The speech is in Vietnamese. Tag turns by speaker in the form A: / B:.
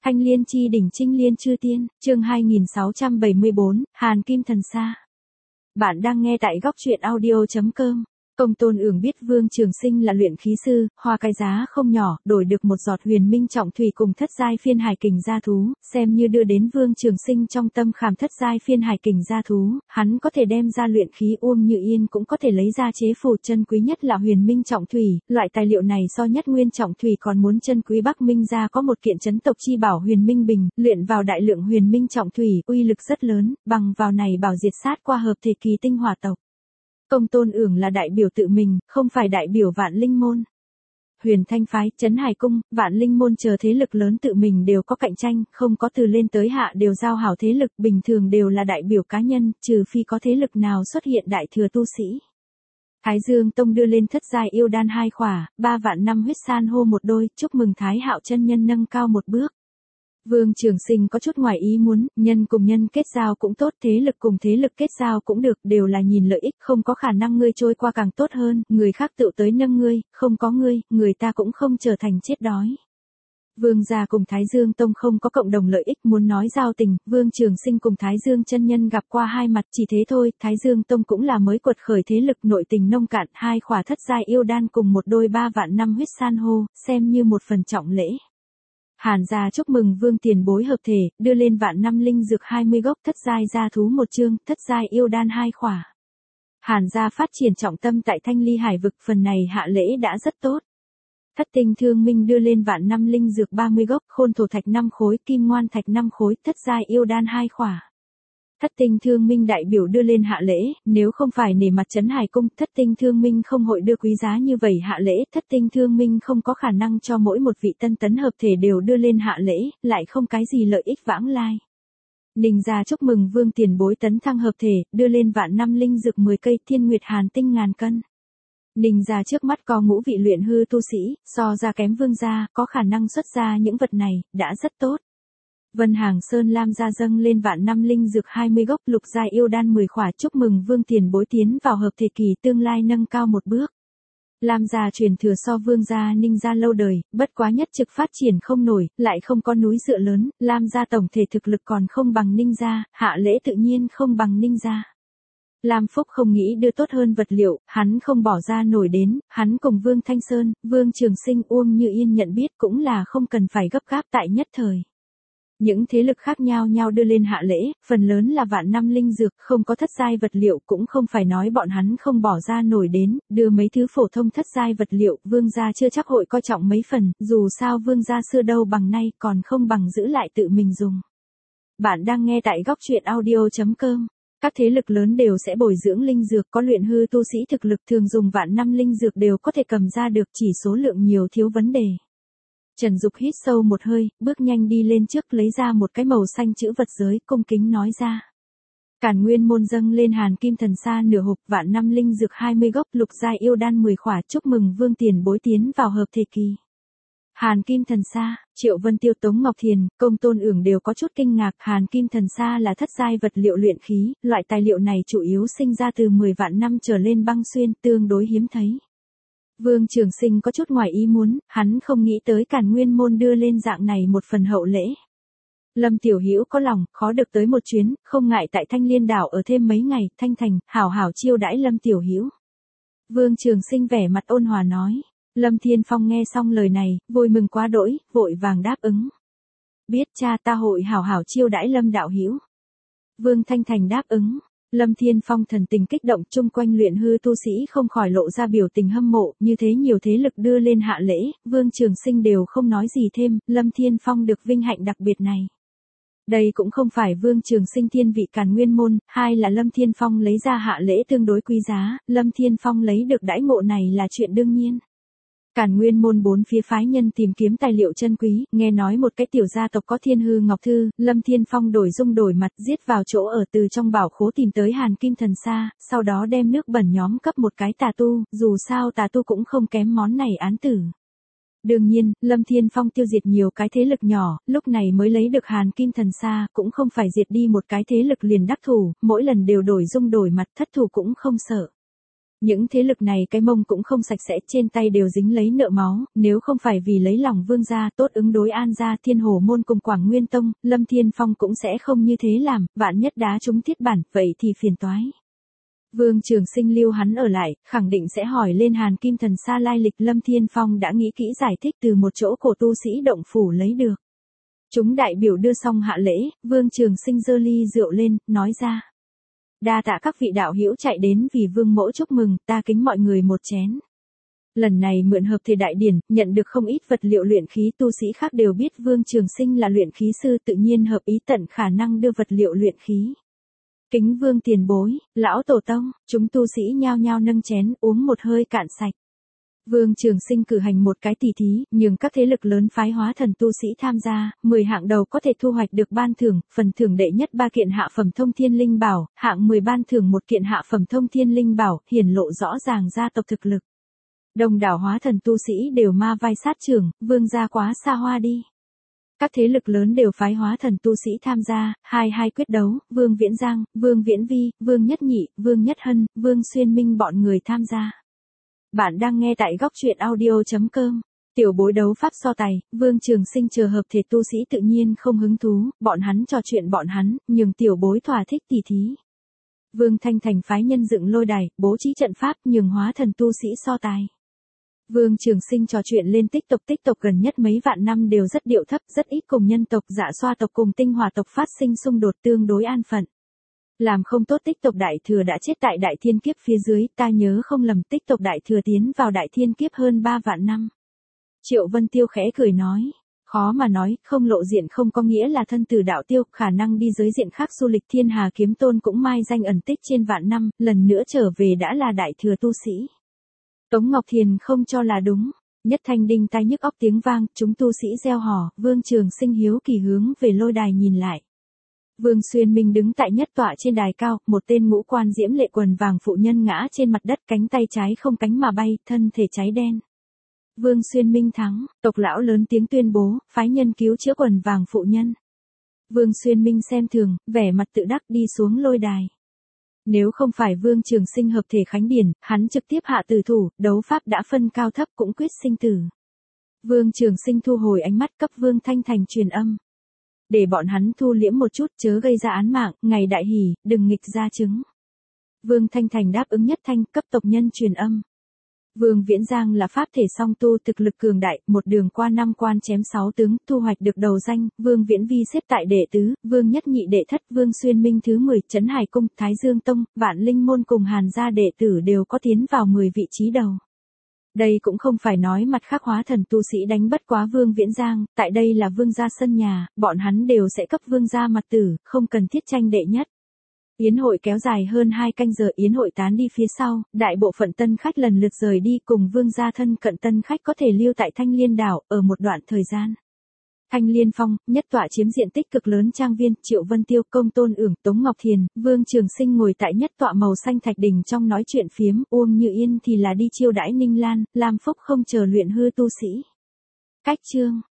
A: Thanh Liên chi đỉnh Trinh Liên chư tiên, chương 2674, Hàn Kim Thần Sa. Bạn đang nghe tại góc truyện audio.com. Công Tôn Ưởng biết Vương Trường Sinh là luyện khí sư, hoa cái giá không nhỏ, đổi được một giọt huyền minh trọng thủy cùng thất giai phiên hải kình gia thú, xem như đưa đến Vương Trường Sinh trong tâm khảm thất giai phiên hải kình gia thú, hắn có thể đem ra luyện khí Uông Như Yên cũng có thể lấy ra chế phù, chân quý nhất là huyền minh trọng thủy, loại tài liệu này so nhất nguyên trọng thủy còn muốn chân quý. Bắc Minh gia có một kiện chấn tộc chi bảo huyền minh bình, luyện vào đại lượng huyền minh trọng thủy, uy lực rất lớn, bằng vào này bảo diệt sát qua hợp thể kỳ tinh hỏa tộc. Công Tôn Ưởng là đại biểu tự mình, không phải đại biểu Vạn Linh môn. Huyền Thanh phái, Trấn Hải cung, Vạn Linh môn chờ thế lực lớn tự mình đều có cạnh tranh, không có từ lên tới hạ đều giao hảo thế lực, bình thường đều là đại biểu cá nhân, trừ phi có thế lực nào xuất hiện đại thừa tu sĩ. Thái Dương Tông đưa lên thất giai yêu đan 2 khỏa, 3 vạn năm huyết san hô một đôi, chúc mừng Thái Hạo chân nhân nâng cao một bước. Vương Trường Sinh có chút ngoài ý muốn, nhân cùng nhân kết giao cũng tốt, thế lực cùng thế lực kết giao cũng được, đều là nhìn lợi ích, không có khả năng ngươi trôi qua càng tốt hơn, người khác tự tới nâng ngươi, không có ngươi, người ta cũng không trở thành chết đói. Vương gia cùng Thái Dương Tông không có cộng đồng lợi ích, muốn nói giao tình, Vương Trường Sinh cùng Thái Dương chân nhân gặp qua hai mặt, chỉ thế thôi. Thái Dương Tông cũng là mới quật khởi thế lực, nội tình nông cạn, 2 khỏa thất giai yêu đan cùng một đôi 3 vạn năm huyết san hô, xem như một phần trọng lễ. Hàn gia chúc mừng Vương tiền bối hợp thể, đưa lên vạn năm linh dược 20 gốc, thất giai gia thú 1 chương, thất giai yêu đan 2 khỏa. Hàn gia phát triển trọng tâm tại Thanh Ly Hải vực, phần này hạ lễ đã rất tốt. Thất tinh thương minh đưa lên vạn năm linh dược 30 gốc, khôn thổ thạch 5 khối, kim ngoan thạch 5 khối, thất giai yêu đan 2 khỏa. Thất tinh thương minh đại biểu đưa lên hạ lễ, nếu không phải nể mặt Trấn Hải cung, thất tinh thương minh không hội đưa quý giá như vậy hạ lễ, thất tinh thương minh không có khả năng cho mỗi một vị tân tấn hợp thể đều đưa lên hạ lễ, lại không cái gì lợi ích vãng lai. Ninh gia chúc mừng Vương tiền bối tấn thăng hợp thể, đưa lên vạn năm linh dược 10 cây, thiên nguyệt hàn tinh ngàn cân. Ninh gia trước mắt có ngũ vị luyện hư tu sĩ, so ra kém Vương gia, có khả năng xuất ra những vật này, đã rất tốt. Vân Hàng Sơn Lam gia dâng lên vạn năm linh dược 20 gốc, lục giai yêu đan 10 khỏa, chúc mừng Vương tiền bối tiến vào hợp thể kỳ, tương lai nâng cao một bước. Lam gia truyền thừa so Vương gia Ninh gia lâu đời, bất quá nhất trực phát triển không nổi, lại không có núi dựa lớn, Lam gia tổng thể thực lực còn không bằng Ninh gia, hạ lễ tự nhiên không bằng Ninh gia. Lam Phúc không nghĩ đưa tốt hơn vật liệu, hắn không bỏ ra nổi đến, hắn cùng Vương Thanh Sơn, Vương Trường Sinh, Uông Như Yên nhận biết cũng là không cần phải gấp gáp tại nhất thời. Những thế lực khác nhau đưa lên hạ lễ, phần lớn là vạn năm linh dược, không có thất giai vật liệu, cũng không phải nói bọn hắn không bỏ ra nổi đến, đưa mấy thứ phổ thông thất giai vật liệu, Vương gia chưa chắc hội coi trọng mấy phần, dù sao Vương gia xưa đâu bằng nay, còn không bằng giữ lại tự mình dùng. Bạn đang nghe tại góc truyện audio.com. Các thế lực lớn đều sẽ bồi dưỡng linh dược, có luyện hư tu sĩ thực lực thường dùng vạn năm linh dược đều có thể cầm ra được, chỉ số lượng nhiều thiếu vấn đề. Trần Dục hít sâu một hơi, bước nhanh đi lên trước lấy ra một cái màu xanh chữ vật giới, cung kính nói ra. Càn Nguyên môn dâng lên Hàn Kim Thần Sa nửa hộp, vạn năm linh dược 20 gốc, lục giai yêu đan 10 khỏa, chúc mừng Vương tiền bối tiến vào hợp thể kỳ. Hàn Kim Thần Sa, Triệu Vân Tiêu, Tống Ngọc Thiền, Công Tôn Ưởng đều có chút kinh ngạc. Hàn Kim Thần Sa là thất giai vật liệu luyện khí, loại tài liệu này chủ yếu sinh ra từ 10 vạn năm trở lên băng xuyên, tương đối hiếm thấy. Vương Trường Sinh có chút ngoài ý muốn, hắn không nghĩ tới Càn Nguyên môn đưa lên dạng này một phần hậu lễ. Lâm Tiểu Hữu có lòng, khó được tới một chuyến, không ngại tại Thanh Liên đảo ở thêm mấy ngày, Thanh Thành, hảo hảo chiêu đãi Lâm Tiểu Hữu. Vương Trường Sinh vẻ mặt ôn hòa nói. Lâm Thiên Phong nghe xong lời này, vui mừng quá đỗi, vội vàng đáp ứng. Biết cha, ta hội hảo hảo chiêu đãi Lâm đạo hữu. Vương Thanh Thành đáp ứng. Lâm Thiên Phong thần tình kích động, chung quanh luyện hư tu sĩ không khỏi lộ ra biểu tình hâm mộ, như thế nhiều thế lực đưa lên hạ lễ, Vương Trường Sinh đều không nói gì thêm, Lâm Thiên Phong được vinh hạnh đặc biệt này. Đây cũng không phải Vương Trường Sinh thiên vị Càn Nguyên môn, hai là Lâm Thiên Phong lấy ra hạ lễ tương đối quý giá, Lâm Thiên Phong lấy được đãi ngộ này là chuyện đương nhiên. Càn Nguyên môn 4 phía phái nhân tìm kiếm tài liệu chân quý, nghe nói một cái tiểu gia tộc có Thiên Hư Ngọc Thư, Lâm Thiên Phong đổi dung đổi mặt, giết vào chỗ ở, từ trong bảo khố tìm tới Hàn Kim Thần Sa, sau đó đem nước bẩn nhóm cấp một cái tà tu, dù sao tà tu cũng không kém món này án tử. Đương nhiên, Lâm Thiên Phong tiêu diệt nhiều cái thế lực nhỏ, lúc này mới lấy được Hàn Kim Thần Sa, cũng không phải diệt đi một cái thế lực liền đắc thủ, mỗi lần đều đổi dung đổi mặt, thất thủ cũng không sợ. Những thế lực này cái mông cũng không sạch sẽ, trên tay đều dính lấy nợ máu, nếu không phải vì lấy lòng vương gia tốt ứng đối An gia, Thiên Hồ môn cùng Quảng Nguyên tông, Lâm Thiên Phong cũng sẽ không như thế làm, vạn nhất đá trúng thiết bản, vậy thì phiền toái. Vương Trường Sinh lưu hắn ở lại, khẳng định sẽ hỏi lên Hàn Kim Thần Sa lai lịch. Lâm Thiên Phong đã nghĩ kỹ giải thích từ một chỗ cổ tu sĩ động phủ lấy được. Chúng đại biểu đưa xong hạ lễ, Vương Trường Sinh giơ ly rượu lên, nói ra. Đa tạ các vị đạo hữu chạy đến vì vương mẫu chúc mừng, ta kính mọi người một chén. Lần này mượn hợp thể đại điển, nhận được không ít vật liệu luyện khí, tu sĩ khác đều biết Vương Trường Sinh là luyện khí sư, tự nhiên hợp ý tận khả năng đưa vật liệu luyện khí. Kính Vương tiền bối, lão tổ tông, chúng tu sĩ nhao nhao nâng chén uống một hơi cạn sạch. Vương Trường Sinh cử hành một cái tỷ thí, nhường các thế lực lớn phái hóa thần tu sĩ tham gia, 10 hạng đầu có thể thu hoạch được ban thưởng, phần thưởng đệ nhất 3 kiện hạ phẩm thông thiên linh bảo, hạng 10 ban thưởng 1 kiện hạ phẩm thông thiên linh bảo, hiển lộ rõ ràng gia tộc thực lực. Đông đảo hóa thần tu sĩ đều ma vai sát trưởng, vương gia quá xa hoa đi. Các thế lực lớn đều phái hóa thần tu sĩ tham gia, hai quyết đấu, Vương Viễn Giang, Vương Viễn Vi, Vương Nhất Nhị, Vương Nhất Hân, Vương Xuyên Minh bọn người tham gia. Bạn đang nghe tại góc truyện audio.com. Tiểu bối đấu pháp so tài, Vương Trường Sinh chờ hợp thể tu sĩ tự nhiên không hứng thú, bọn hắn trò chuyện bọn hắn, nhưng tiểu bối thỏa thích tỉ thí. Vương Thanh Thành phái nhân dựng lôi đài, bố trí trận pháp nhường hóa thần tu sĩ so tài. Vương Trường Sinh trò chuyện lên TikTok gần nhất mấy vạn năm đều rất điệu thấp, rất ít cùng nhân tộc Dạ Xoa tộc cùng Tinh Hỏa tộc phát sinh xung đột, tương đối an phận. Làm không tốt TikTok đại thừa đã chết tại đại thiên kiếp phía dưới, ta nhớ không lầm TikTok đại thừa tiến vào đại thiên kiếp hơn 3 vạn năm. Triệu Vân Tiêu khẽ cười nói, khó mà nói, không lộ diện không có nghĩa là thân tử đạo tiêu, khả năng đi giới diện khác du lịch. Thiên Hà Kiếm Tôn cũng mai danh ẩn tích trên vạn năm, lần nữa trở về đã là đại thừa tu sĩ. Tống Ngọc Thiền không cho là đúng. Nhất thanh đinh tai nhức óc tiếng vang, chúng tu sĩ reo hò, Vương Trường Sinh hiếu kỳ hướng về lôi đài nhìn lại. Vương Xuyên Minh đứng tại nhất tọa trên đài cao, một tên ngũ quan diễm lệ quần vàng phụ nhân ngã trên mặt đất, cánh tay trái không cánh mà bay, thân thể cháy đen. Vương Xuyên Minh thắng, tộc lão lớn tiếng tuyên bố, phái nhân cứu chữa quần vàng phụ nhân. Vương Xuyên Minh xem thường, vẻ mặt tự đắc đi xuống lôi đài. Nếu không phải Vương Trường Sinh hợp thể khánh điển, hắn trực tiếp hạ tử thủ, đấu pháp đã phân cao thấp cũng quyết sinh tử. Vương Trường Sinh thu hồi ánh mắt, cấp Vương Thanh Thành truyền âm. Để bọn hắn thu liễm một chút, chớ gây ra án mạng, ngày đại hỷ, đừng nghịch ra chứng. Vương Thanh Thành đáp ứng nhất thanh, cấp tộc nhân truyền âm. Vương Viễn Giang là pháp thể song tu, thực lực cường đại, một đường qua 5 quan chém 6 tướng, thu hoạch được đầu danh. Vương Viễn Vi xếp tại đệ tứ, Vương Nhất Nhị đệ thất, Vương Xuyên Minh thứ 10, Trấn Hải Cung, Thái Dương Tông, Vạn Linh Môn cùng Hàn gia đệ tử đều có tiến vào 10 vị trí đầu. Đây cũng không phải nói mặt khác hóa thần tu sĩ đánh bất quá Vương Viễn Giang, tại đây là Vương gia sân nhà, bọn hắn đều sẽ cấp Vương gia mặt tử, không cần thiết tranh đệ nhất. Yến hội kéo dài hơn 2 canh giờ, yến hội tán đi phía sau, đại bộ phận tân khách lần lượt rời đi, cùng Vương gia thân cận tân khách có thể lưu tại Thanh Liên đảo, ở một đoạn thời gian. Thanh Liên Phong, nhất tọa chiếm diện tích cực lớn trang viên, Triệu Vân Tiêu, Công Tôn Ưởng, Tống Ngọc Thiền, Vương Trường Sinh ngồi tại nhất tọa màu xanh thạch đỉnh trong nói chuyện phiếm, Uông Như Yên thì là đi chiêu đãi Ninh Lan, Lam Phúc không chờ luyện hư tu sĩ. Cách chương